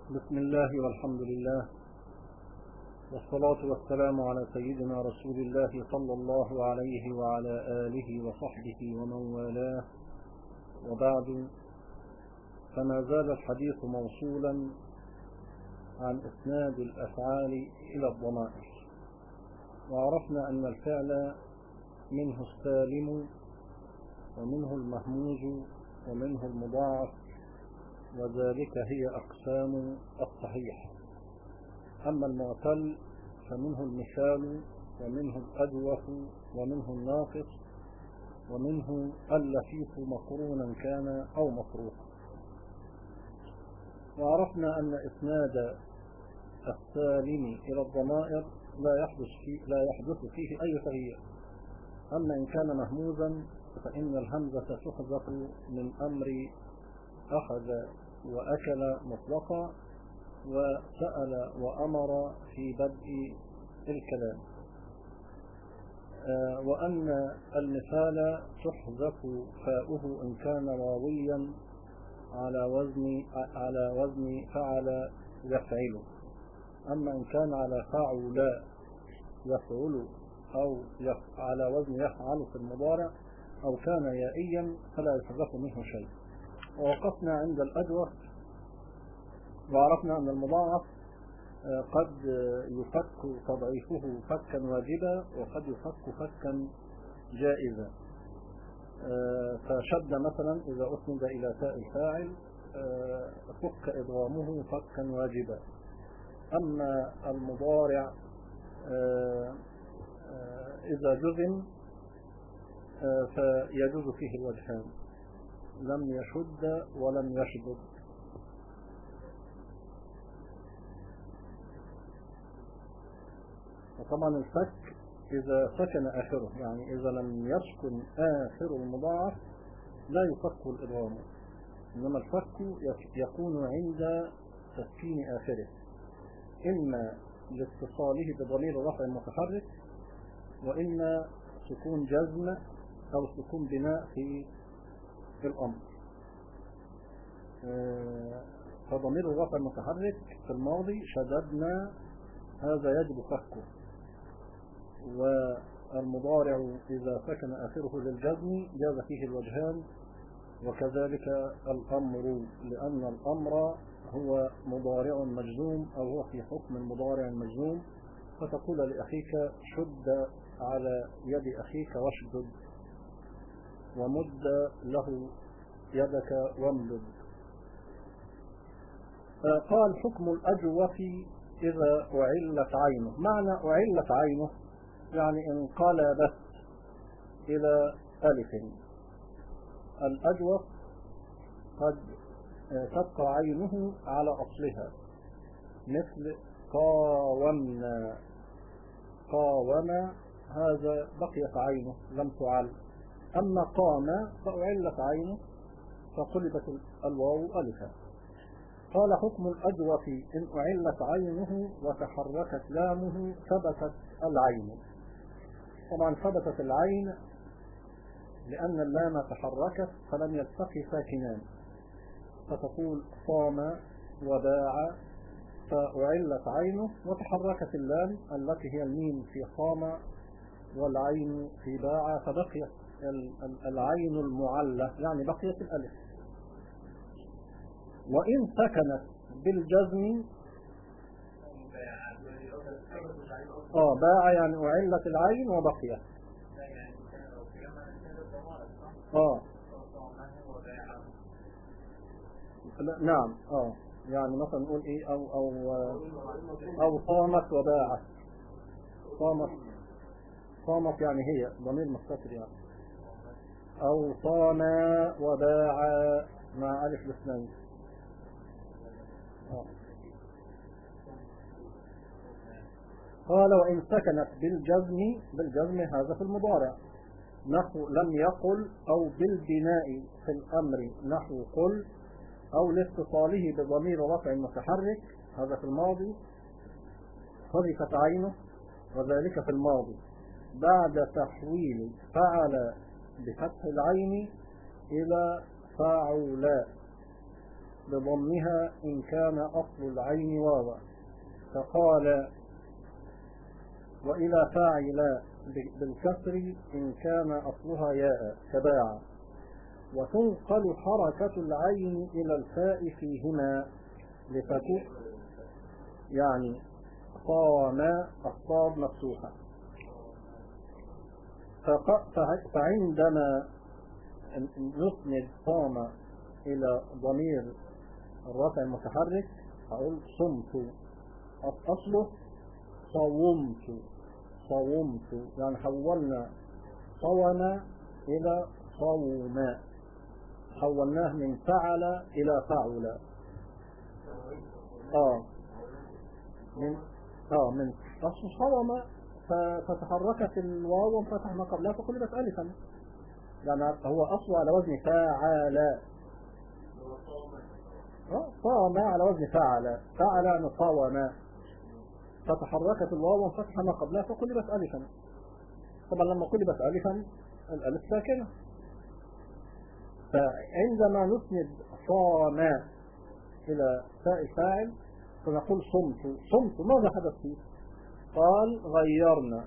بسم الله والحمد لله والصلاة والسلام على سيدنا رسول الله صلى الله عليه وعلى آله وصحبه ومن والاه، وبعد، فما زال الحديث موصولا عن إسناد الأفعال إلى الضمائر. وعرفنا أن الفعل منه السالم ومنه المهموز ومنه المضاعف، وذلك هي أقسام الصحيح. أما المعتل فمنه المثال ومنه الأجوف ومنه الناقص ومنه اللفيف مقرونا كان أو مفروقا. وعرفنا أن إسناد السالم إلى الضمائر لا يحدث فيه أي تغيير. أما إن كان مهموزا فإن الهمزة تحذف من أمر أخذ وأكل مطلقا وسأل وأمر في بدء الكلام، وأن المثال تحذف فاؤه إن كان واويا على وزن فعل يفعل. أما إن كان على فعل يفعل أو على وزن يفعل في المضارع أو كان يائيا فلا يحذف منه شيء. ووقفنا عند الأجوف وعرفنا أن المضاعف قد يفك تضعيفه فكا واجبا وقد يفك فكا جائزا. فشد مثلا إذا أسند إلى تاء الفاعل فك إضغامه فكا واجبا. أما المضارع إذا جزم فيجوز فيه الوجهان، لم يشد ولم يشدد. وطبعا الفك إذا سكن آخره، يعني إذا لم يسكن آخر المضاعف لا يفك الإضغام، إنما الفك يكون عند تسكين آخره، إما لاتصاله بضمير رفع متحرك، وإما سكون جزم أو سكون بناء في الأمر. فضمير الرفع المتحرك في الماضي شددنا، هذا يجب فكه. والمضارع إذا سكن آخره للجزم جاز فيه الوجهان، وكذلك الأمر، لأن الأمر هو مضارع مجزوم أو هو في حكم المضارع المجزوم، فتقول لأخيك شد على يد أخيك واشدد، ومد له يدك وامدد. قال حكم الأجوف إذا أعلت عينه. معنى أعلت عينه يعني انقلبت إلى ألف. الأجوف قد تبقى عينه على أصلها، مثل قاومنا، قاوم، هذا بقيت عينه لم تعل. أما قام فأعلت عينه فقلبت الواو ألفا. قال حكم الأجوف إن أعلت عينه وتحركت لامه ثبتت العين. طبعا ثبتت العين لأن اللام تحركت فلم يلتقي ساكنان، فتقول صام وباع، فأعلت عينه وتحركت اللام التي هي الميم في صام والعين في باع، فبقيت العين المعلة، يعني بقيت الألف. وإن سكنت بالجزم باع يعني أعلت العين وبقيت. نعم. يعني مثلا نقول ايه او صامت وباعت. صامت يعني هي ضمير مستتر يعني. او صام وباع مع الف الاثنين. قال وإن سكنت بالجزم هذا في المضارع، نحو لم يقل، أو بالبناء في الأمر نحو قل، أو لاتصاله بضمير رفع متحرك، هذا في الماضي، حذفت عينه، وذلك في الماضي بعد تحويل فعل بفتح العين إلى فاعل. بضمها إن كان أصل العين واوا، فقال وإلى فاعل بالكسر إن كان أصلها ياء كباع. وتنقل حركة العين إلى الفاء فيهما لتكون يعني صام الصاد مفتوحة. فعندما نسند صام إلى ضمير الرفع المتحرك أقول صمت، أصله صومت يعني حولنا صوم إلى صوم، حولناه من فعل إلى فعل. من أصل صوم فتحركت الواو وانفتح ما قبلها فقلبت ألفا، يعني هو أصله على وزن فاعل. صام على وزن فعل يعني صوم، فتحركت الواو وانفتح ما قبلها فقلبت ألفا. طبعا لما قلبت ألفا الألف ساكنة، فعندما نسند صام إلى فاء الفاعل فنقول صمت. ماذا حدث فيه؟ قال غيرنا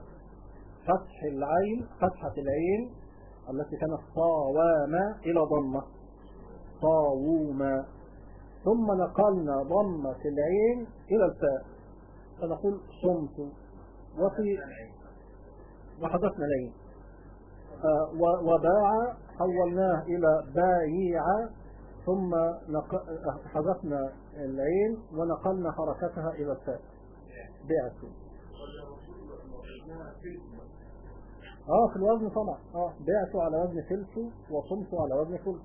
فتحة العين التي كانت صوام إلى ضمة صاووما، ثم نقلنا ضمة العين إلى الفاء فنقول صمت. وحذفنا العين. وباع حولناه إلى بايع، ثم حذفنا العين ونقلنا حركتها إلى الفاء بعت. في الوزن طبعا بعت على وزن فلس وصمت على وزن فلس.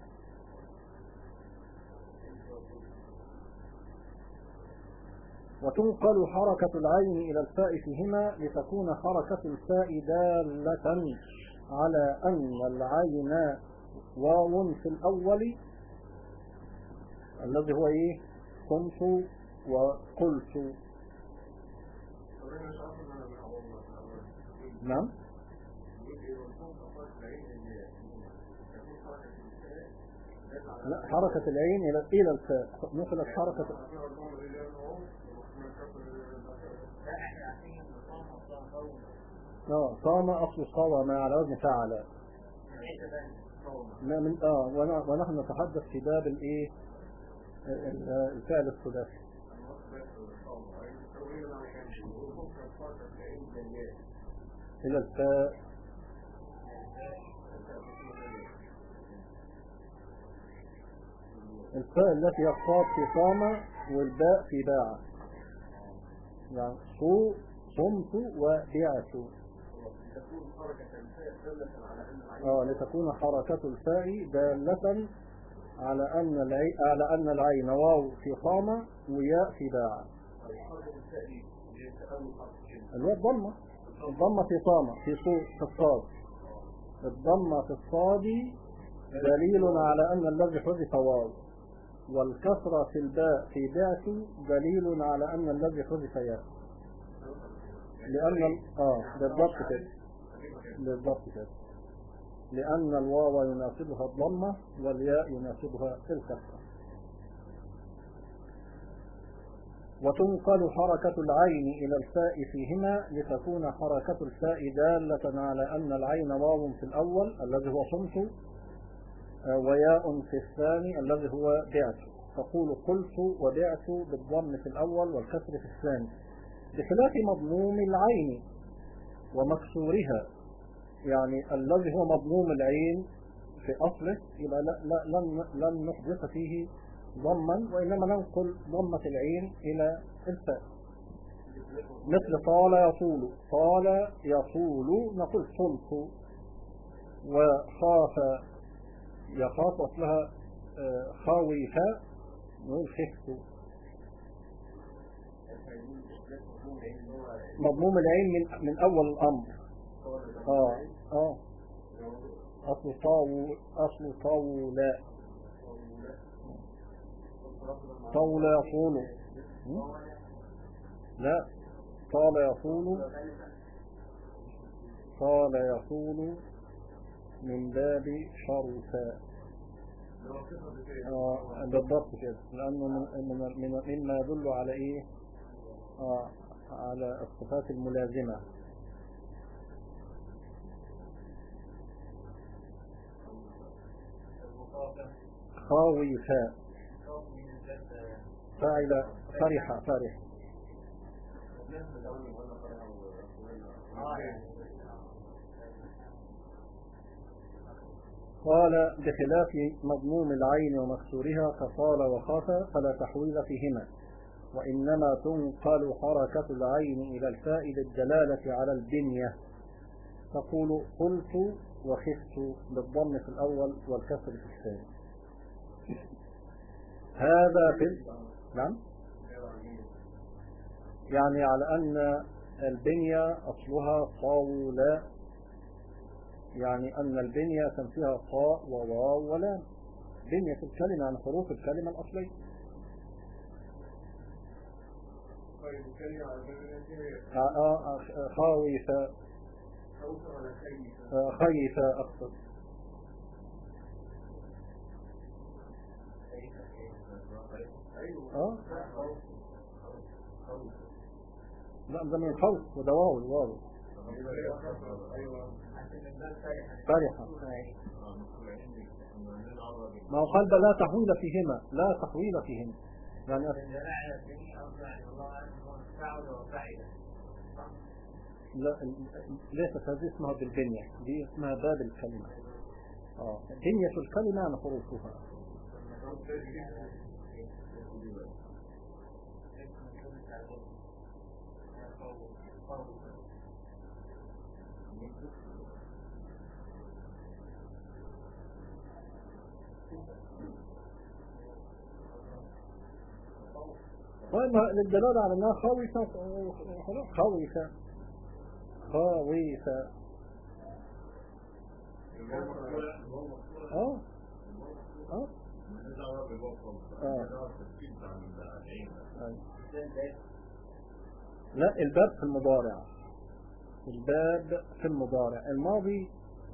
وتنقل حركة العين إلى الفاء فيهما لتكون حركة الفاء دالة على أن العين واو في الأول الذي هو قمت وقلت. نعم. لا، حركة العين إلى الفاء نقلت حركة. صام أصل صوم على وزن فعل. ونحن نتحدث في باب الفعل الثلاثي. إلى الفاء التي يقصد في صام والباء في باع، يعني صمت وبعت. لتكون حركة الفاء دالة على أن العين واو في صام وياء في باع. الضمة في صام في الصاد. الضمة في الصاد دليل على أن الذي حذف واو، والكسرة في الباء في بعت دليل على أن الذي حذف ياء، لأن بالضبط كده لأن الواو يناسبها الضمة والياء يناسبها الكسرة. وتنقل حركة العين إلى الفاء فيهما لتكون حركة الفاء دالة على أن العين واو في الأول الذي هو صمت وياء في الثاني الذي هو بعت. تقول قلت وبعت بالضم في الأول والكسر في الثاني، بخلاف مضموم العين ومكسورها، يعني الذي هو مضموم العين في أصله يبقى لن نحدث فيه ضما، وإنما ننقل ضمة العين إلى الفاء. مثل طال يطول نقول صلت. وخاف يخاف أصلها خاويها نقول خفت. مضموم العين من أول الأمر. أصل طول يطول. لا، طال يطول من باب شرفا. بالضبط كده، لأنه مما يدل على إيه؟ على الصفات الملازمة. خاوفا فاعل فرح. قال بخلاف مضموم العين ومكسورها كصال وخاف فلا تحويل فيهما، وإنما تنقل حركة العين إلى الفاء للدلالة على البنية، تقول قلت وخفت بالضم في الأول والكسر في الثاني. هذا نعم، يعني على أن البنية أصلها طاولة، يعني أن البنية كان فيها طاء وواو ولام، بنية الكلمة عن حروف الكلمة الأصلية. خاوفة خيفة أقصد. لا ده من خوف وده واو فرحة. ما هو قال لا تحويل فيهما، لا تحويل فيهما يعني لا، ليست هذه اسمها بالبنية، دي اسمها باب الكلمة. بنية الكلمة عن حروفها. للدلالة على أنها خاوفة. لا، الباب في المضارع، الباب في المضارع. الماضي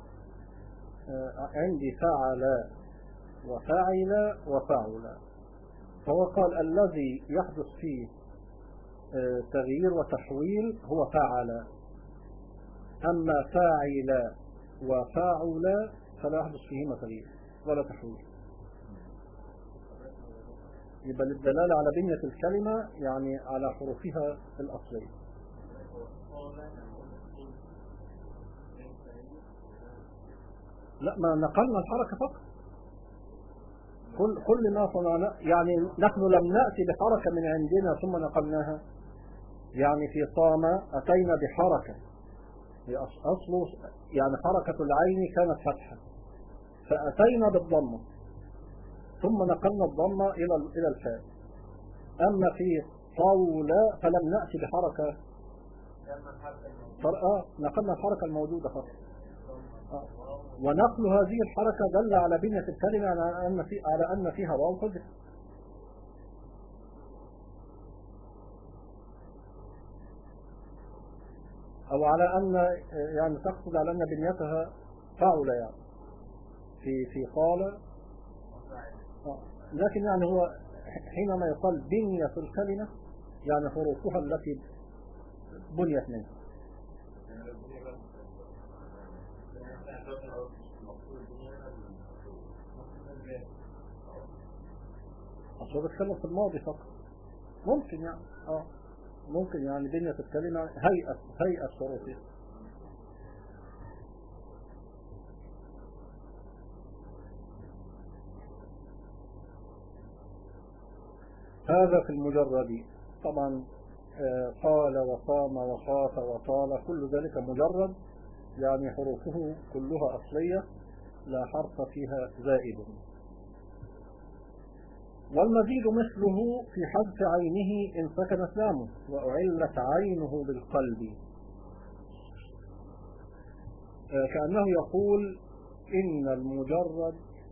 عندي فعل وفعل وفعل، فهو قال الذي يحدث فيه تغيير وتحويل هو فعل، أما فاعل وفاعل فلا يحدث فيهما تغيير ولا تحويل. يبقى للدلالة على بنية الكلمة يعني على حروفها الأصلية. لا، ما نقلنا الحركة فقط. كل ما صنعنا، يعني نحن لم نأتي بحركة من عندنا ثم نقلناها. يعني في صام أتينا بحركة، أصله يعني حركة العين كانت فتحة، فأتينا بالضمة ثم نقلنا الضمة إلى الفاء. أما في طول فلم نأتي بحركة، نقلنا الحركة الموجودة فقط. ونقل هذه الحركة دل على بنية الكلمة على أن فيها واو حذف. أو على أن يعني تقصد على أن بنيتها فاعل، يعني في قال. لكن يعني هو حينما يقال بنية الكلمة يعني حروفها التي بنيت منها. أصلا بتكلم في الماضي فقط. ممكن يعني ممكن يعني بنية الكلمة هيئة حروفها. هذا في المجرد. طبعا قال وصام وخاف وطال كل ذلك مجرد، يعني حروفه كلها أصلية لا حرف فيها زائد. والمزيد مثله في حذف عينه إن سكنت لامه وأعلت عينه بالقلب، كأنه يقول إن المجرد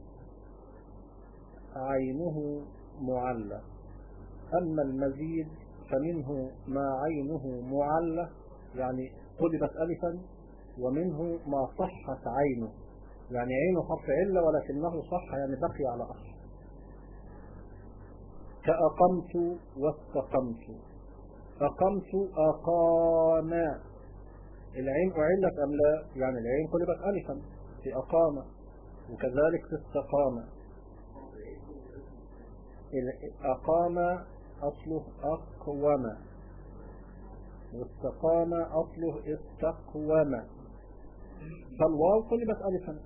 عينه معلة، أما المزيد فمنه ما عينه معلة يعني قلبت ألفا، ومنه ما صحت عينه يعني عينه حرف علة ولكنه صح يعني بقي على أصل. كأقمت واستقمت. أقمت أقام، العين أعلت أم لا؟ يعني العين قلبت ألفا في أقام، وكذلك في استقام. أقام أصله أقوم، واستقام أصله استقوم، فالواو قلبت ألفا.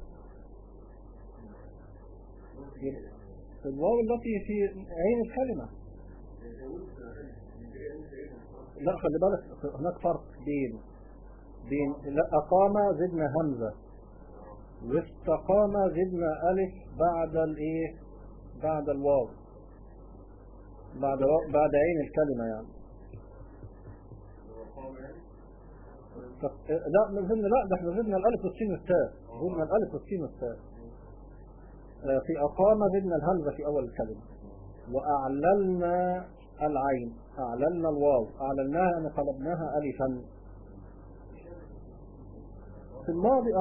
الواو التي في عين الكلمة. لا خلي بالك هناك فرق بين لا أقام زدنا همزة، واستقام زدنا ألف بعد الإيه؟ بعد الواو، بعد عين الكلمة يعني. لا ده احنا زدنا الألف والسين والتاء، زدنا الألف والسين والتاء. في أقام زدنا الهمزة في أول الكلمة، وأعللنا العين، أعللنا الواو، أعللناها أن قلبناها ألفا. في الماضي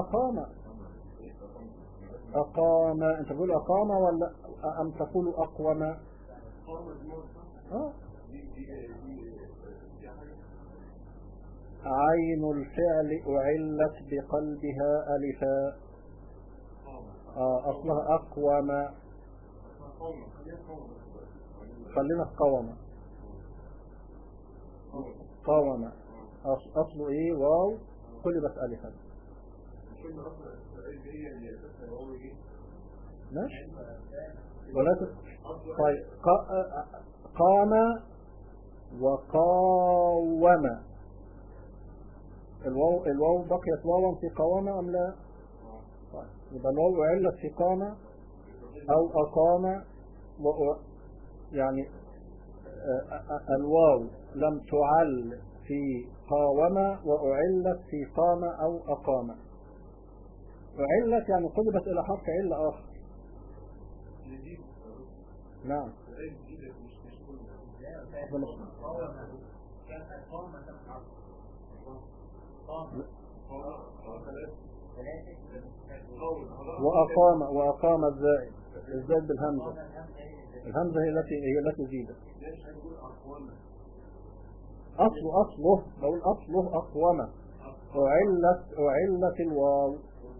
أقام، أنت تقول أقام ولا أم تقول أقوم؟ عين الفعل أعلت بقلبها ألفا، أصلها أقوم. خلينا في قوم، أصله إيه؟ واو قلبت ألفا. ماشي ولكن طيب قام وقاوم، الواو بقيت واوا في قوام أم لا؟ طيب يبقى الواو علت في قام أو أقام، يعني الواو لم تعل في قاوم وأعلت في قام أو أقام. أعلت يعني قلبت إلى حرف علة آخر. نعم وأقام الزائد بالهمزة، الهمزة هي التي زيدت. أصله بقول أصله أقوم، أعلت الواو.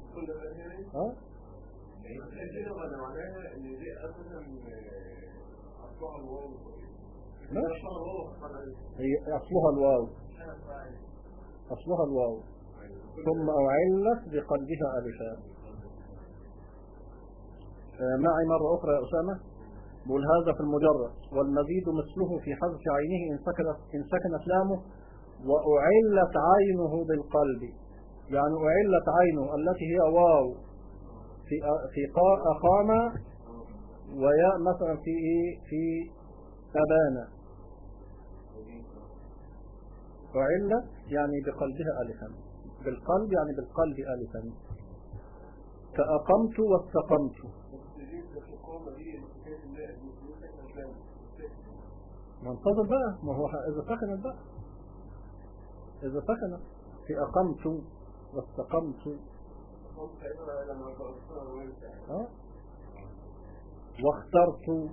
هي أصلها الواو ثم أعلت بقلبها ألفا. معي مرة أخرى يا أسامة. بقول هذا في المجرد، والمزيد مثله في حذف عينه إن سكنت لامه وأعلت عينه بالقلب، يعني أعلت عينه التي هي واو في أقام، وياء مثلا في إيه؟ في أبانا، أعلت يعني بقلبها ألفا، بالقلب يعني بالقلب ألفا. كأقمت واستقمت. منتظر بقى، ما هو إذا سكنت بقى، إذا سكنت في أقمت واستقمت واخترت،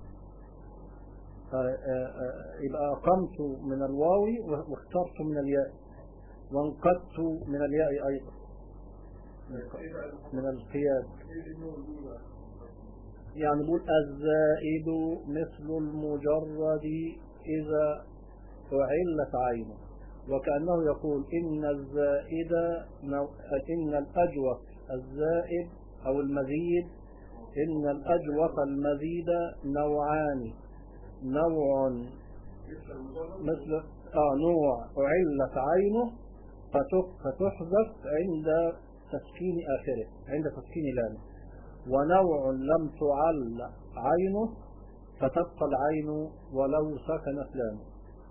يبقى أقمت من الواو واخترت من الياء، وانقدت من الياء أيضا من القياد. يعني بقول الزائد مثل المجرد إذا أعلت عينه، وكأنه يقول إن الزائد إن الأجوف الزائد أو المزيد، إن الأجوف المزيد نوعان، نوع مثل نوع أعلت عينه فتحذف عند تسكين آخره، عند تسكين لامه، ونوع لم تعل عينه فتبقى العين ولو سكنت لامه.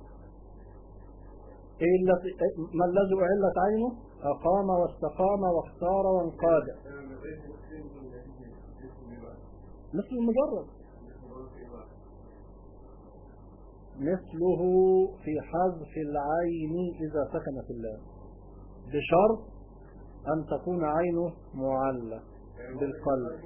ما الذي أعلت عينه؟ أقام واستقام واختار وانقاد، مثل المجرد، مثله في حذف العين إذا سكنت اللام، بشرط أن تكون عينه معلة. بالقلب.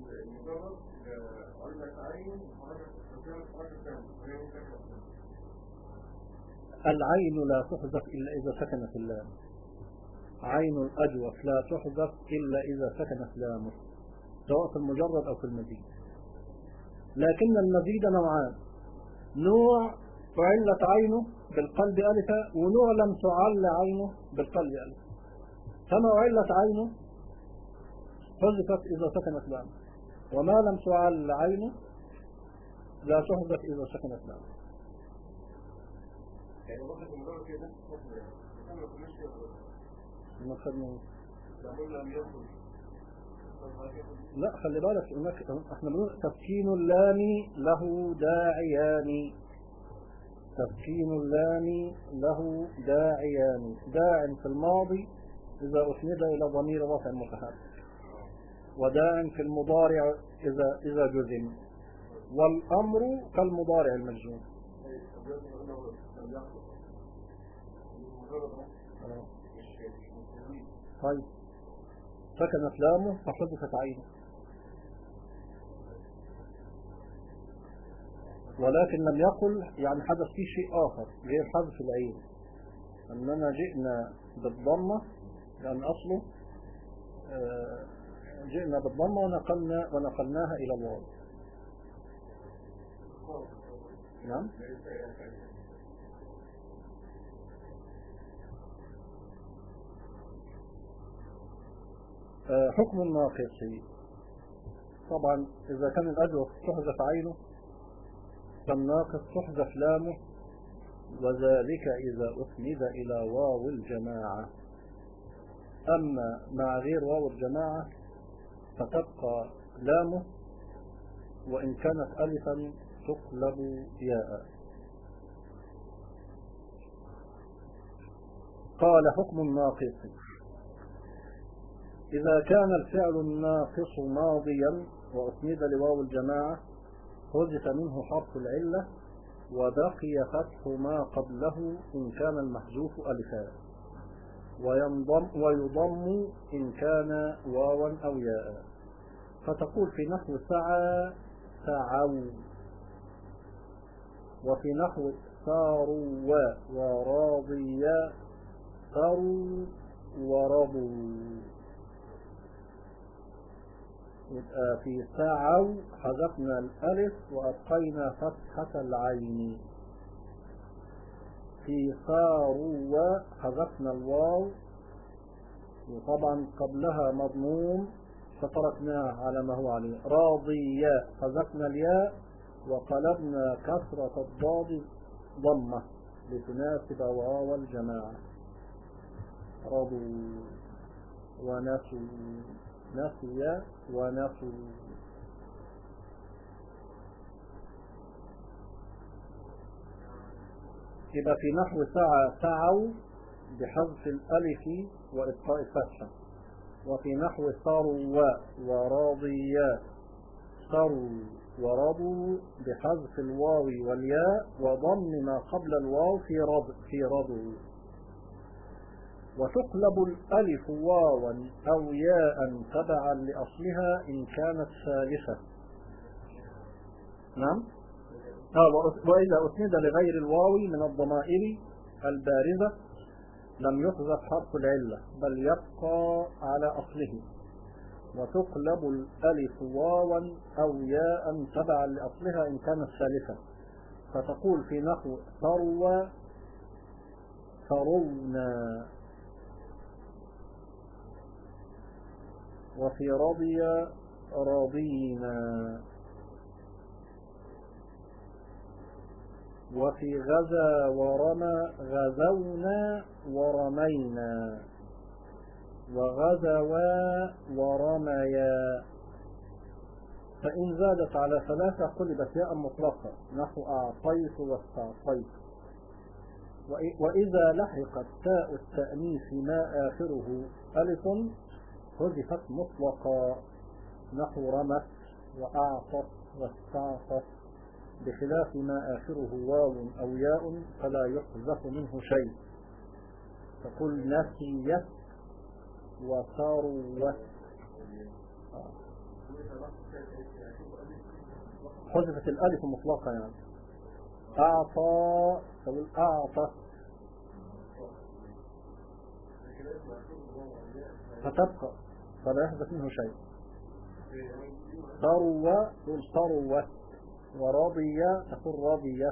العين لا تحذف إلا إذا سكنت اللام. عين الأجوف لا تحذف إلا إذا سكنت لامه، سواء في المجرد أو في المزيد. لكن المزيد نوعان: نوع أعلت عينه بالقلب ألفا، ونوع لم تعل عينه بالقلب ألفا. فما أعلت عينه حذفت إذا سكنت لامه، وما لم تعل عينه لا تحذف إذا سكنت لامه. يعني واحد من دول كده لا خلي بالك انك احنا بنقول تسكين اللام له داعيان. تسكين اللام له داعيان: داع في الماضي اذا اسند الى ضمير رفع متحرك، وداع في المضارع اذا جزم، والامر كالمضارع المجزوم. طيب سكنت لامه فحذفت عينه، ولكن لم يقل يعني حدث فيه شيء آخر غير حذف العين، أننا جئنا بالضمة لأن أصله جئنا بالضمة ونقلناها إلى الواو. نعم. حكم الناقص: طبعا إذا كان الأجوف تحذف عينه فالناقص تحذف لامه، وذلك إذا أسند إلى واو الجماعة. أما مع غير واو الجماعة فتبقى لامه، وإن كانت ألفا تقلب ياء. قال: حكم الناقص: إذا كان الفعل الناقص ماضيا وأسند لواو الجماعة حذف منه حرف العلة، وبقي فتح ما قبله إن كان المحذوف ألفا، ويضم إن كان واوا أو ياء. فتقول في نحو سعى سعوا، وفي نحو ساروا وراضيا ساروا ورضوا. يبقى في سعوا حذفنا الألف وأبقينا فتحة العين، في ساروا حذفنا الواو وطبعا قبلها مضموم فتركناه على ما هو عليه. راضيا حذفنا الياء وقلبنا كسرة الضاد ضمة لتناسب واو الجماعة. رضوا ونسوا، نسي ونسوا. يبقى في نحو سعى سعوا بحذف الألف وإبقاء الفتحة، وفي نحو سروا وراضيا سروا ورضوا بحذف الواو والياء وضم ما قبل الواو في رضوا. وتقلب الألف واوا أو ياء تبعا لأصلها إن كانت ثالثة. نعم. وإذا أسند لغير الواو من الضمائر البارزة لم يحذف حرف العلة بل يبقى على أصله. وتقلب الألف واوا أو ياء تبعا لأصلها إن كانت ثالثة، فتقول في نحو ثروى ثرونا، وفي رضي رضينا، وفي غزا ورمى غزونا ورمينا، وغزوا ورميا. فإن زادت على ثلاثة قلبت ياء مطلقة نحو أعطيت واستعطيت. وإذا لحقت تاء التأنيث ما آخره ألف حذفت مطلقا نحو رمت وأعطت واستعطت، بخلاف ما آخره واو أو ياء فلا يحذف منه شيء. تقول نسيت وثروت. حذفت الألف مطلقة يعني. أعطى تقول أعطى فتبقى فلا يحدث منه شيء. ثروة تقول ثروة، ورضي تقول رضية.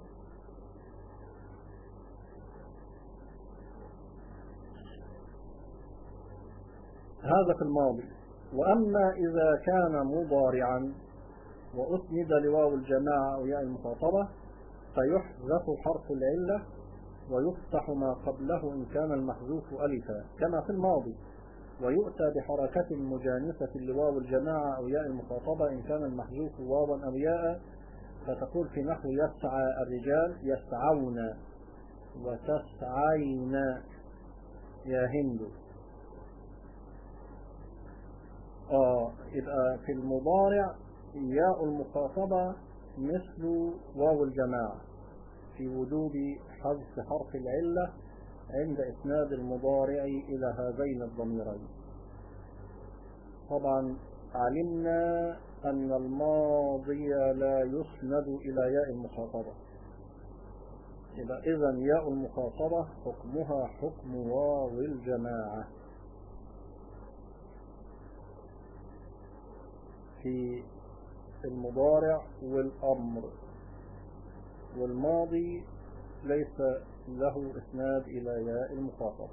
هذا في الماضي. وأما إذا كان مضارعا وأسند لواو الجماعة أو ياء المخاطبة فيحذف حرف العلة ويفتح ما قبله إن كان المحذوف ألفا كما في الماضي، ويؤتى بحركة مجانسة لواو الجماعة أو ياء المخاطبة إن كان المحذوف واوا أو ياء، فتقول في نحو يسعى الرجال يسعون وتسعين يا هند. يبقى في المضارع ياء المخاطبة مثل واو الجماعة في وجوب حذف حرف العلة عند إسناد المضارع إلى هذين الضميرين. طبعا علمنا أن الماضي لا يسند إلى ياء المخاطبة، يبقى إذن ياء المخاطبة حكمها حكم واو الجماعة في المضارع والأمر، والماضي ليس له إسناد إلى ياء المخاطبة.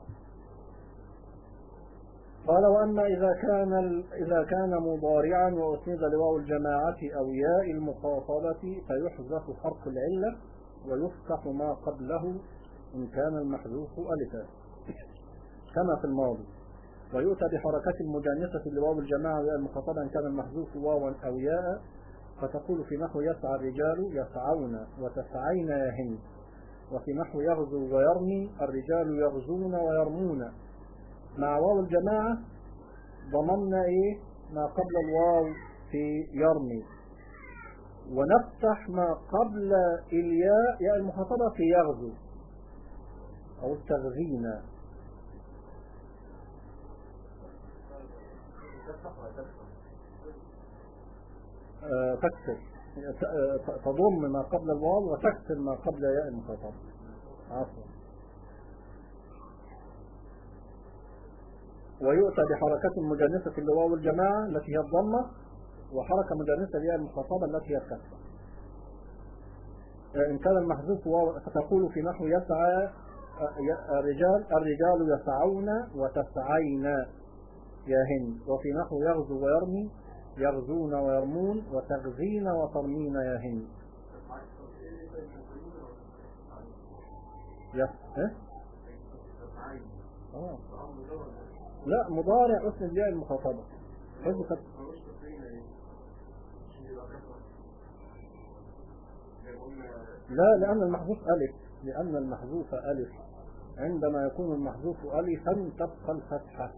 قال وأما إذا كان مضارعا وأسند لواو الجماعة أو ياء المخاطبة فيحذف حرف العلة ويفتح ما قبله إن كان المحذوف ألفا كما في الماضي، ويؤتى بحركة مجانسة لواو الجماعة وياء المخاطبة إن كان المحذوف واوا أو ياء، فتقول في نحو يسعى الرجال يسعون وتسعين يا هند، وفي نحو يغزو ويرمي الرجال يغزون ويرمون. مع واو الجماعة ضممنا ما قبل الواو في يرمي، ونفتح ما قبل الياء ياء المخاطبة في يغزو أو التغذين. تكسر تضم ما قبل الواو وتكسر ما قبل ياء المخاطبة. عفوا. ويؤتى بحركة مجانسة لواو الجماعة التي هي الضمة، وحركة مجانسة لياء المخاطبة التي هي الكسرة إن كان المحذوف واو، فتقول في نحو يسعى الرجال يسعون وتسعين يا هند، وفي نحو يغزو ويرمي يغزون ويرمون وتغزين وترمين يا هند. لا مضارع اسم جاء المخاطبة حذفت. لا لأن المحذوف ألف عندما يكون المحذوف ألفا تبقى الفتحة.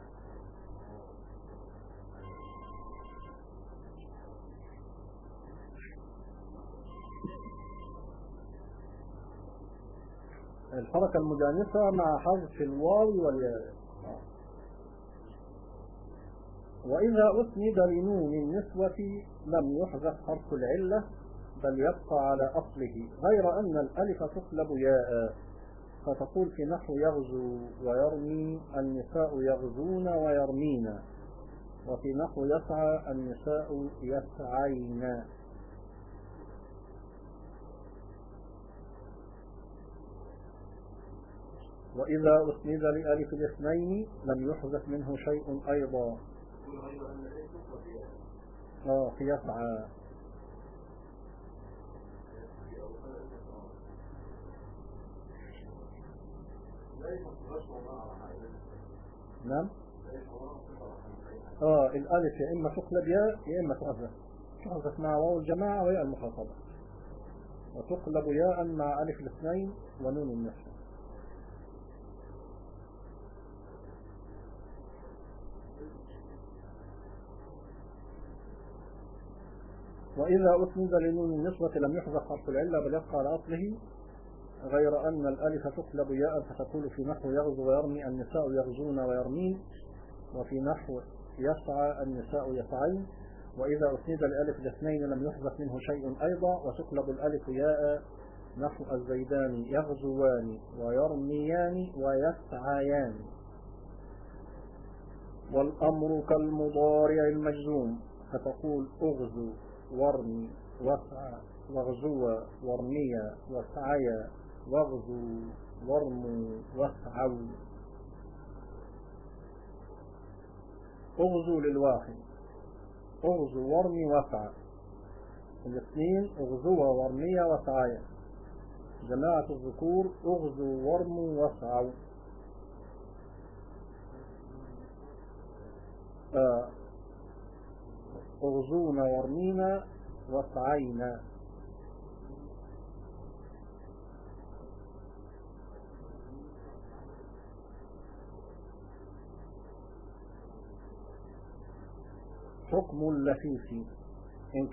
الحركة المجانسة مع حذف الواو والياء. وإذا أسند لنون النسوة لم يحذف حرف العلة بل يبقى على أصله، غير أن الألف تقلب ياء، فتقول في نحو يغزو ويرمي النساء يغزون ويرمين، وفي نحو يسعى النساء يسعين. وإذا أسند لألف الاثنين لم يحذف منه شيء أيضا. في يسعى. نعم. الألف يا إما تقلب يا إما تحذف مع واو الجماعة وياء المخاطبة، وتقلب ياء مع ألف الاثنين ونون النسوة. وإذا أسند لنون النسوة لم يحذف حرف العلة بل يبقى على أصله، غير أن الألف تقلب ياء فتقول في نحو يغزو ويرمي النساء يغزون ويرمين، وفي نحو يسعى النساء يسعين. وإذا أسند الألف الاثنين لم يحذف منه شيء أيضا، وتقلب الألف ياء نحو الزيدان يغزوان ويرميان ويسعيان. والأمر كالمضارع المجزوم، فتقول أغزو وارمي واسعى واغزوا وارميا واسعيا واغزوا وارموا واسعوا. أغزو للواحد، أغزو وارمي واسعى، الاثنين أغزوا وارميا واسعيا. جماعة الذكور أغزوا وارموا واسعوا. أغزونا وارمينا واسعينا. حكم اللفيف إن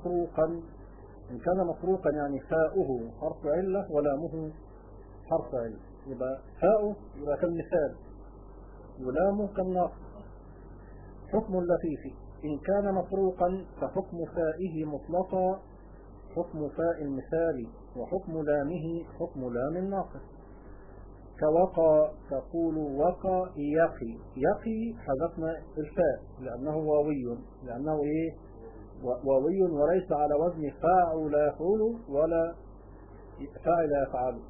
كان مفروقا يعني فاؤه حرف علة ولامه حرف علة، يبقى فاؤه يبقى كالمثال ولامه كالناقص. حكم اللفيف إن كان مفروقا فحكم فائه مطلقا حكم فاء المثال، وحكم لامه حكم لام الناقص. كوقى تقول وقى يقي، يقي حذفنا الفاء لأنه واوي، لأنه إيه؟ واوي وليس على وزن فاعل يفعل ولا فاعل يفعل.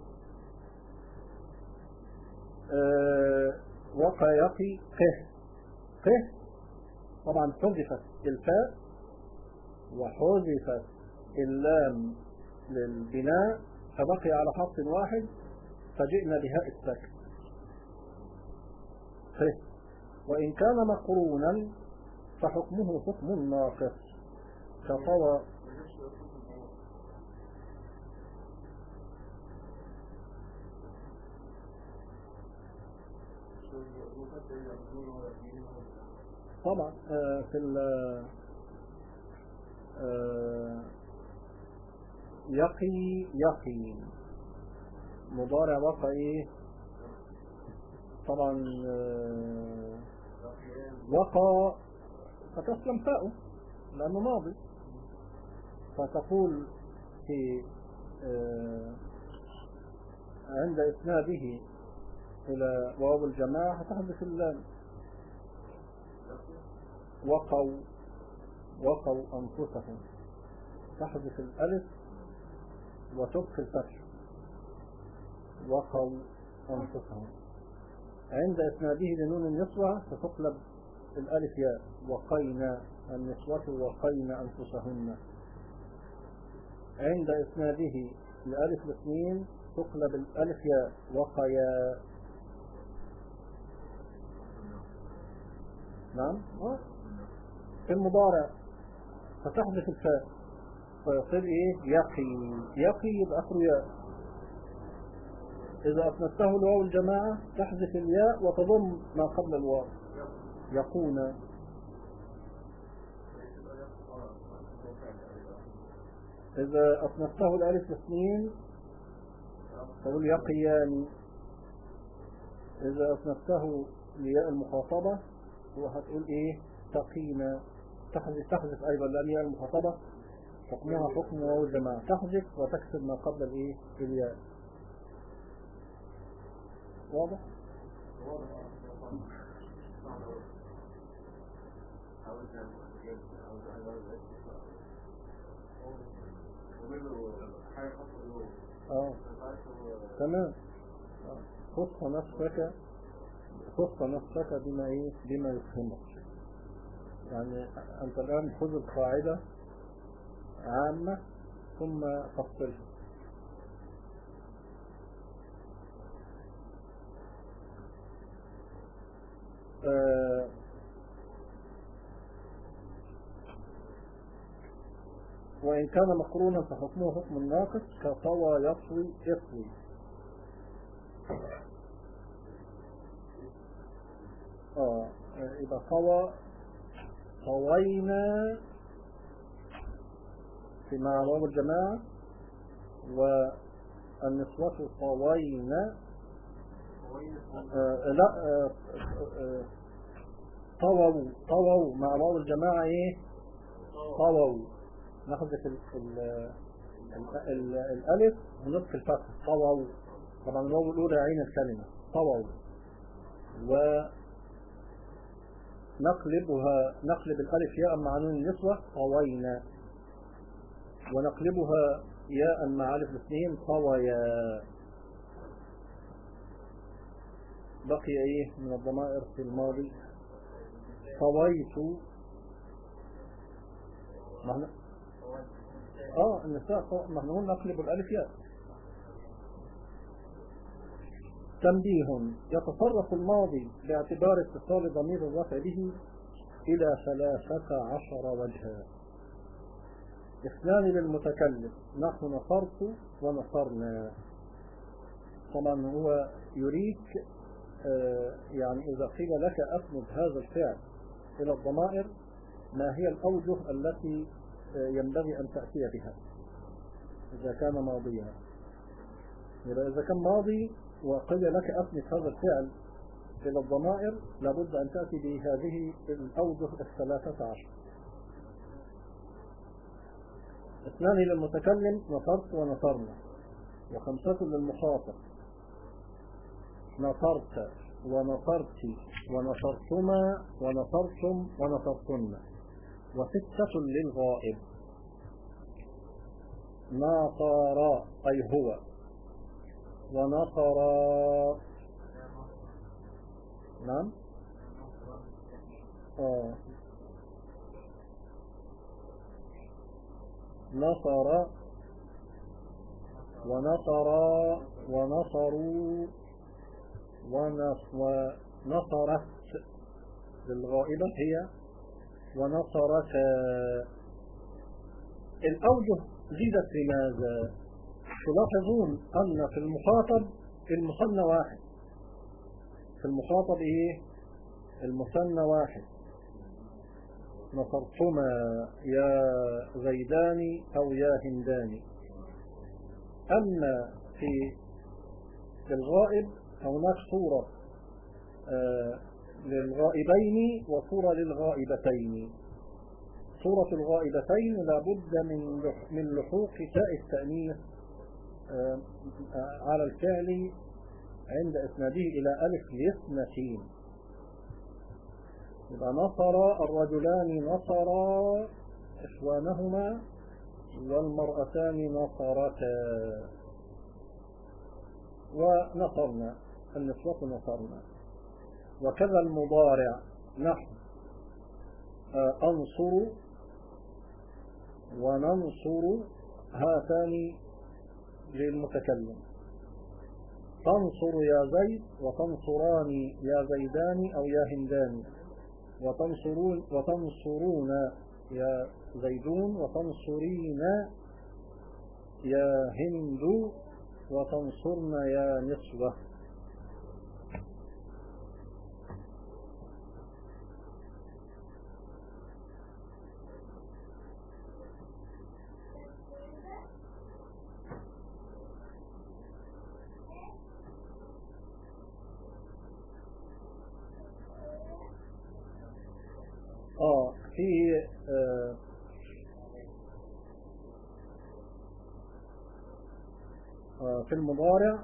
وقى يقي قه طبعا حذفت الفاء وحذفت اللام للبناء فبقي على حرف واحد فجئنا بهاء السكن. وإن كان مقرونا فحكمه حكم الناقص كطوى. طبعا في يقي مضارع وقع ايه طبعا وقع فتسلم فاؤه لأنه ماضي، فتقول في عند إسناده إلى واو الجماعة تحدث اللام. وقوا أنفسهم تحدث الألف وتبقي الفتح. وقوا أنفسهم. عند إسناده لنون النسوة فتقلب الألف ياء. وقينا النسوة وقينا أنفسهن. عند إسناده لألف الاثنين تقلب الألف ياء. وقيا. نعم في المضارع فتحذف الفاء فيصير ايه يقي يبقى اخره ياء. اذا اثنته الواو الجماعة تحذف الياء وتضم ما قبل الواو يقون. اذا اثنته الالف الاثنين تقول يقيان. اذا اثنته لياء المخاطبة وهتقول ايه تقينا. تحذف ايضا لان ياء المخاطبة حكمها حكم واو الجماعة تحذف وتكسب ما قبل الايه الياء. واضح؟ تمام. خص نفسك بما يفهمك. يعني أنت الآن خذ القاعدة عامة ثم تفصلها. وإن كان مقرونا فحكمه حكم الناقص كطوى يطوي اطوي. إذا طوينا في مع واو الجماعة والنسوة طوينا. لا طووا مع واو الجماعة ايه؟ طووا. نحذف الألف ونطفي الفتح. طووا. طبعا الواو الأولى عين الكلمة. طووا. نقلب الألف ياء مع نون النسوة. طوينا. ونقلبها ياء مع ألف الاثنين. طويا. بقي ايه من الضمائر في الماضي؟ طويت. النساء مهنون نقلب الألف ياء. تنبيه: يتصرف الماضي باعتبار اتصال ضمير الرفع به إلى 13 وجها. 2 للمتكلم نحن نصرت ونصرنا. طبعا هو يريك يعني إذا قيل لك أسند هذا الفعل إلى الضمائر ما هي الأوجه التي ينبغي أن تأتي بها إذا كان ماضيا. إذا كان ماضي وقيل لك أسند هذا الفعل إلى الضمائر لابد أن تأتي بهذه الأوجه 13. 2 للمتكلم نصرت ونصرنا. 5 للمخاطب نصرت ونصرت ونصرتما ونصرتم ونصرتن. 6 للغائب ناصر أي هو ونصر. نعم نصر ونصر ونصروا ونصرت للغائبة هي ونصرت. الأوجه زيدت لماذا؟ تلاحظون أن في المخاطب المثنى واحد. في المخاطب ايه؟ المثنى واحد. نصرتما يا زيدان أو يا هندان. أما في الغائب هناك صورة للغائبين وصورة للغائبتين. صورة الغائبتين لابد من لحوق تاء التأنيث على الفعل عند إسناده إلى ألف الاثنتين. يبقى نصر الرجلان نصرا إخوانهما والمرأتان نصرتا. ونصرنا النسوة نصرنا. وكذا المضارع نحن أنصر وننصر هاتان للمتكلم. تنصر يا زيد وتنصران يا زيدان أو يا هندان. وتنصرون يا زيدون وتنصرين يا هند وتنصرن يا نسوة. في المضارع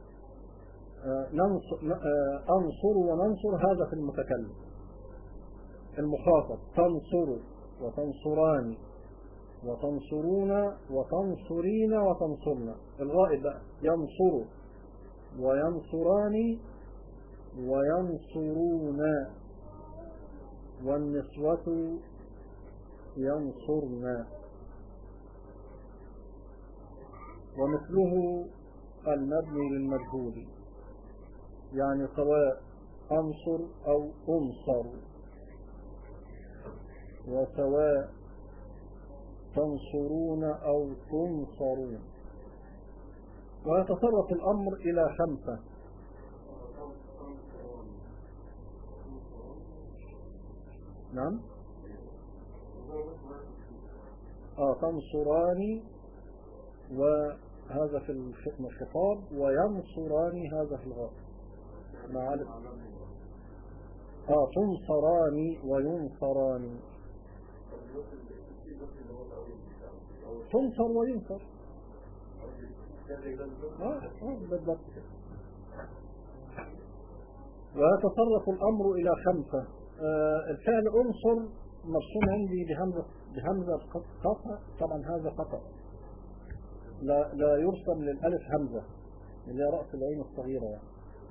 أنصر وننصر هذا في المتكلم. المخاطب تنصر وتنصران وتنصرون وتنصرين وتنصرن. الغائب بقى ينصر وينصران وينصرون والنسوة ينصرن. ومثله المبني للمجهول يعني سواء أنصر أو أنصر وسواء تنصرون أو تنصرون. ويتصرف الأمر إلى 5. نعم تنصران وهذا في الخطاب وينصران هذا في الغائب مع تنصران وينصران. تنصر وينصر. بالضبط. ويتصرف الأمر إلى 5. الفعل أنصر مرسوم عندي بهمزة قطع، طبعا هذا خطأ، لا يرسم للألف همزة اللي هي رأس العين الصغيرة يعني.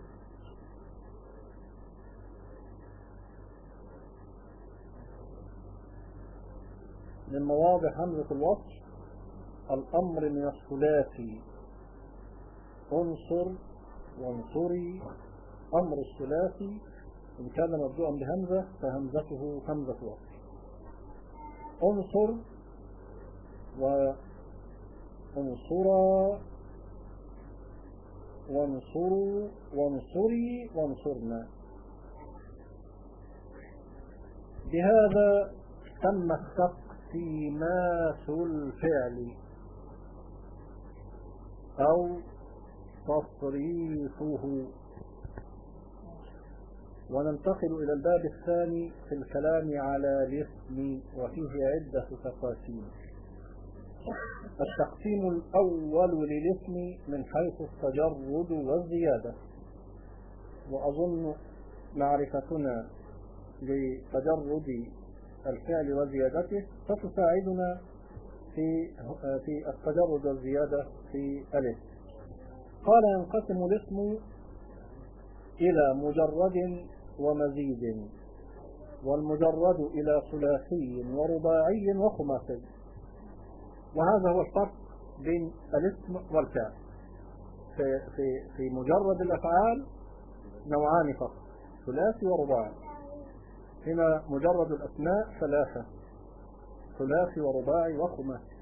من مواضع همزة الوصل الأمر من الثلاثي انصر وانصري. أمر الثلاثي إن كان مبدوءا بهمزة فهمزته همزة وصل. انصر وانصرا وانصروا وانصري وانصرنا. بهذا تم تقسيمات الفعل أو تصريفه. وننتقل إلى الباب الثاني في الكلام على الاسم، وفيه عدة تقاسيم. التقسيم الأول للاسم من حيث التجرد والزيادة، وأظن معرفتنا لتجرد الفعل وزيادته ستساعدنا في التجرد والزيادة في الاسم. قال ينقسم الاسم إلى مجرد ومزيد، والمجرد إلى ثلاثي ورباعي وخماسي. وهذا هو الفرق بين الاسم والفعل. في مجرد الأفعال نوعان فقط، ثلاثي ورباعي. هنا مجرد الأسماء 3، ثلاثي ورباعي وخماسي.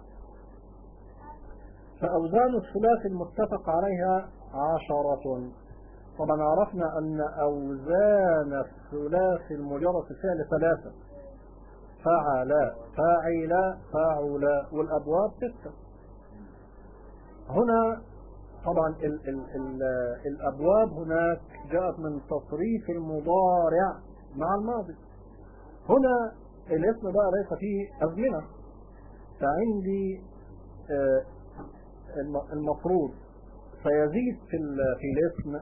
فأوزان الثلاثي المتفق عليها 10. طبعا عرفنا أن أوزان الثلاثي المجرد في الفعل 3: فعل، فاعل، فاعل، والأبواب 6. هنا طبعا الأبواب هناك جاءت من تصريف المضارع مع الماضي. هنا الاسم بقى ليس فيه أزمنة، فعندي المفروض سيزيد في الاسم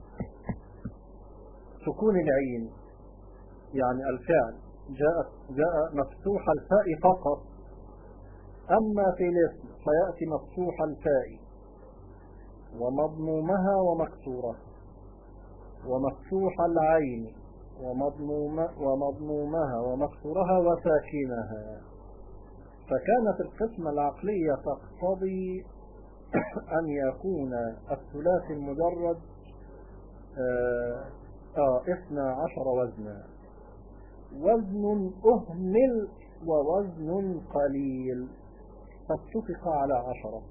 سكون العين، يعني الفعل جاء مفتوح الفاء فقط، أما في الاسم فيأتي مفتوح الفاء ومضمومها ومكسورة، ومفتوح العين ومضمومها ومكسورها وساكنها. فكانت القسمة العقلية تقتضي أن يكون الثلاثي المجرد 12 وزنا: وزن أهمل ووزن قليل، فاتفق على 10.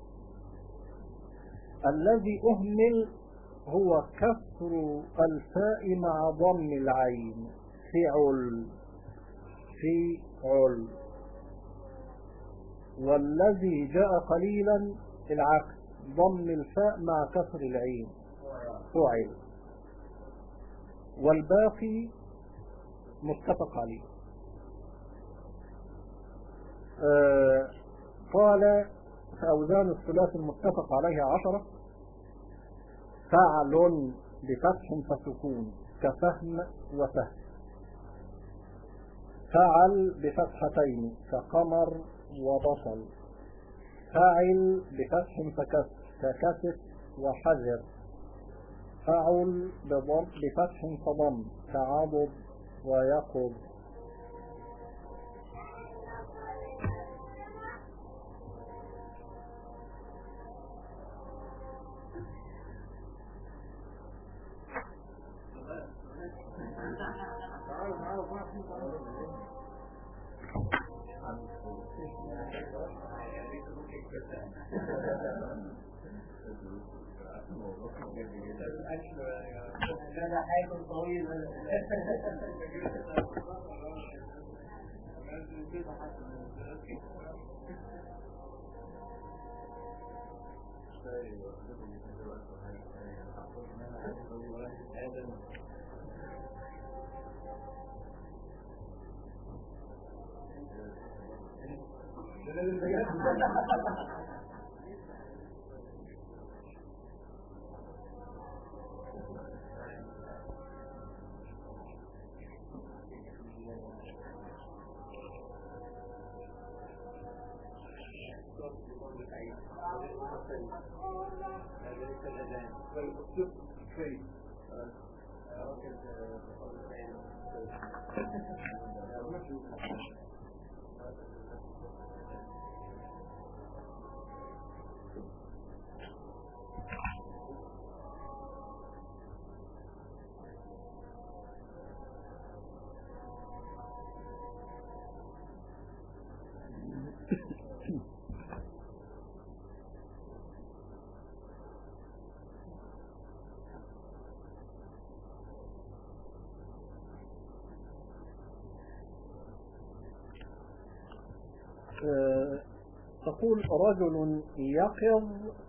الذي أهمل هو كسر الفاء مع ضم العين، فعل. والذي جاء قليلا العكس، ضم الفاء مع كسر العين، فعل. والباقي متفق عليه. قال فأوزان الثلاثي المتفق عليه 10: فعل بفتح فسكون كفهم وفهم، فعل بفتحتين كقمر وبصل، فاعل بفتح ككسر وحجر، فعل بفتح فضم كعضد ويقض. هذا حيكون طويل. تقول رجل يقظ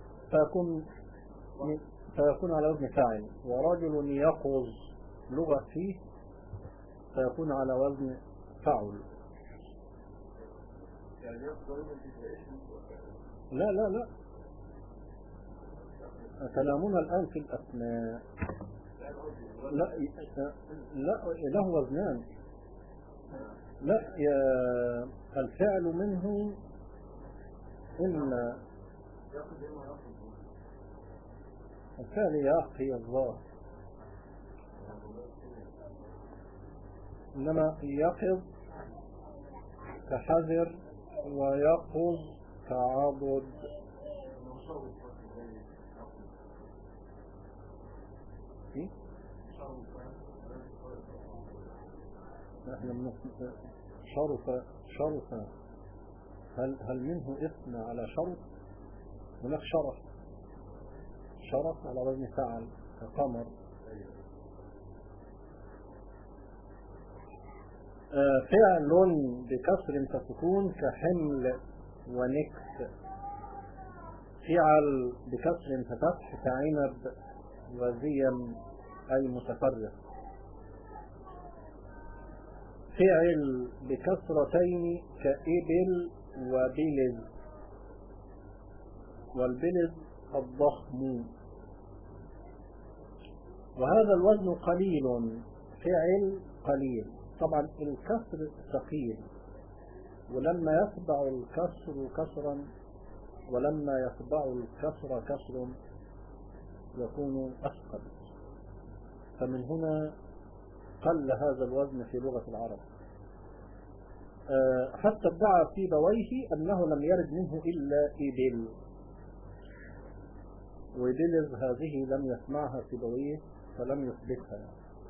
فيكون على وزن فاعل، ورجل يقظ لغة فيه فيكون على وزن فعل. لا كلامنا الآن في الأسماء. لا له وزنان. لا الفعل منه إما الفعل يقي الظاهر، إنما يقظ كحذر ويقظ كعضد. نحن شرف هل منه اسم على شرف؟ هناك شرف على وزن فعل كقمر. فعل بكسر كسكون كحمل ونكس. فعل بكسر كفتح كعنب وزيم أي متفرق. فعل بكسرتين كإبل وبلز، والبلز الضخم. وهذا الوزن قليل، فعل قليل. طبعا الكسر ثقيل، ولما يتبع الكسر كسرا ولما يتبع الكسر كسر يكون أثقل، فمن هنا قل هذا الوزن في لغة العرب. حتى ادعى سيبويه أنه لم يرد منه إلا إبل، وبلز هذه لم يسمعها سيبويه فلم يثبتها.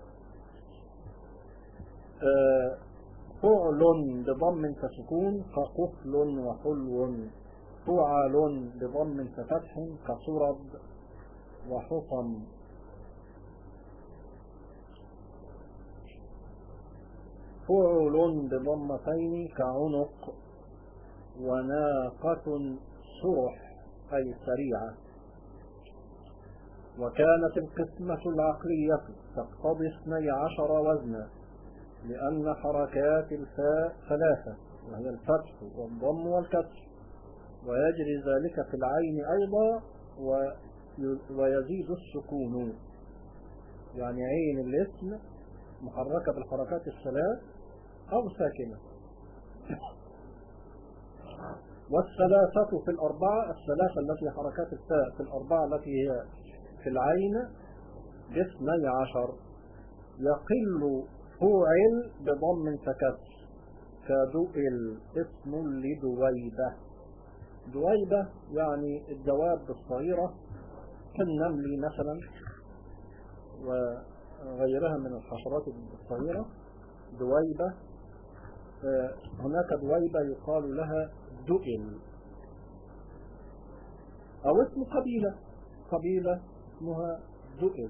فعل بضم كسكون كقفل وحلو. فعل بضم كفتح كصرد وحطم. فعل بضمتين كعنق وناقة صرح أي سريعة. وكانت القسمة العقلية تقتضي 12 وزنا، لأن حركات الفاء 3 وهي الفتح والضم والكسر، ويجري ذلك في العين أيضا ويزيد السكون، يعني عين الاسم محركة بالحركات الثلاث أو ساكنة. والثلاثة في الأربعة، الثلاثة التي حركات الفاء في الأربعة التي هي في العين ب12. يقل فعل بضم ككسر كدؤل اسم لدويبة. دويبة يعني الدواب الصغيرة كالنمل مثلا وغيرها من الحشرات الصغيرة. دويبة. هناك دويبة يقال لها دؤل، أو اسم قبيلة اسمها دؤل.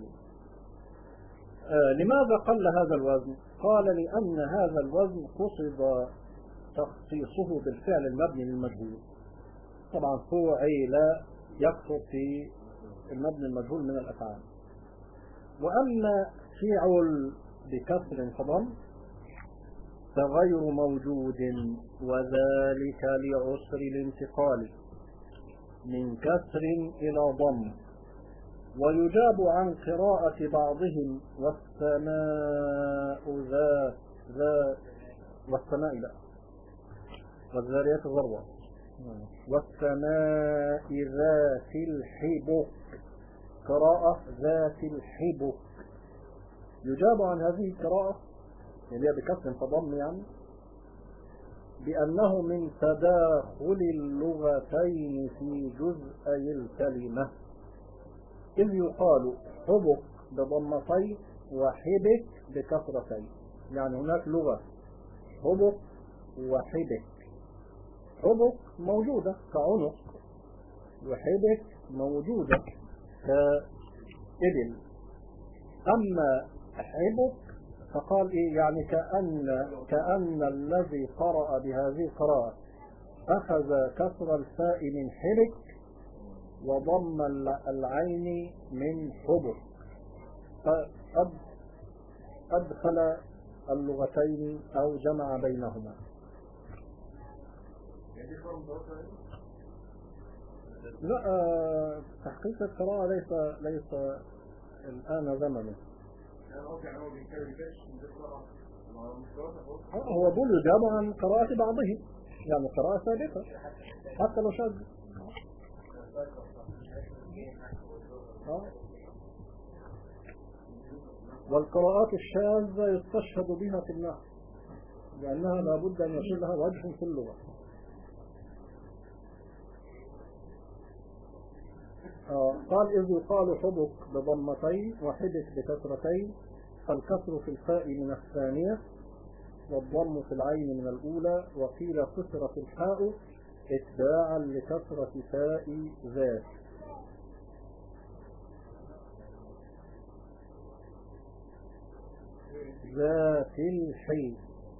لماذا قل هذا الوزن؟ قال لأن هذا الوزن قصد تخصيصه بالفعل المبني للمجهول. طبعا فعل يكثر في المبني المجهول من الأفعال. وأما فعل بكسر فضم فغير موجود، وذلك لعسر الانتقال من كسر إلى ضم. ويجاب عن قراءة بعضهم والسماء والسماء لا والذاريات ذروة والسماء ذات الحبك، قراءة ذات الحبك. يجاب عن هذه القراءة اللي هي بكسر فضم يعني بأنه من تداخل اللغتين في جزئي الكلمة، إذ يقال حبك بضمتين وحبك بكسرتين. يعني هناك لغة حبك وحبك. حبك موجودة كعنق، وحبك موجودة كإبل. أما حبك فقال إيه؟ يعني كأن الذي قرأ بهذه القراءة أخذ كسر الفاء من حبك وضم العين من حبك، أدخل اللغتين أو جمع بينهما. لا، تحقيق القراءة ليس الآن زمنه. هو دول يجاب عن قراءة بعضهم، يعني قراءة ثابتة حتى لو شاذ. والقراءات الشاذة يستشهد بها في النحو لأنها لابد أن يكون لها وجه في اللغة. قال إذ يقال حبك بضمتين وحبك بكسرتين، فالكسر في الفاء من الثانية والضم في العين من الأولى، وقيل كسرت الحاء اتباعا لكسرة فاء ذات. ذات الحي،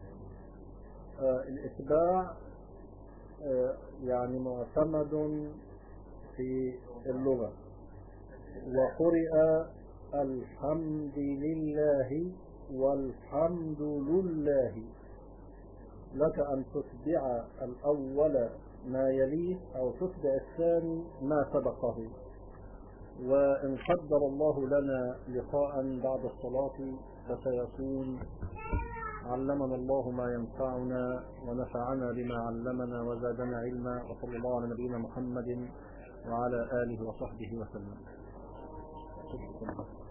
الاتباع يعني معتمد في اللغة. وقرئ الحمد لله والحمد لله، لك أن تتبع الأول ما يليه أو تتبع الثاني ما سبقه. وإن قدر الله لنا لقاء بعد الصلاة فسيكون. علمنا الله ما ينفعنا ونفعنا بما علمنا وزادنا علما، وصلى الله على نبينا محمد وعلى آله وصحبه وسلم.